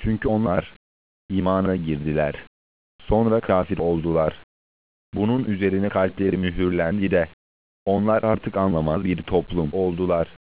Çünkü onlar imana girdiler. Sonra kafir oldular. Bunun üzerine kalpleri mühürlendi de onlar artık anlamaz bir toplum oldular.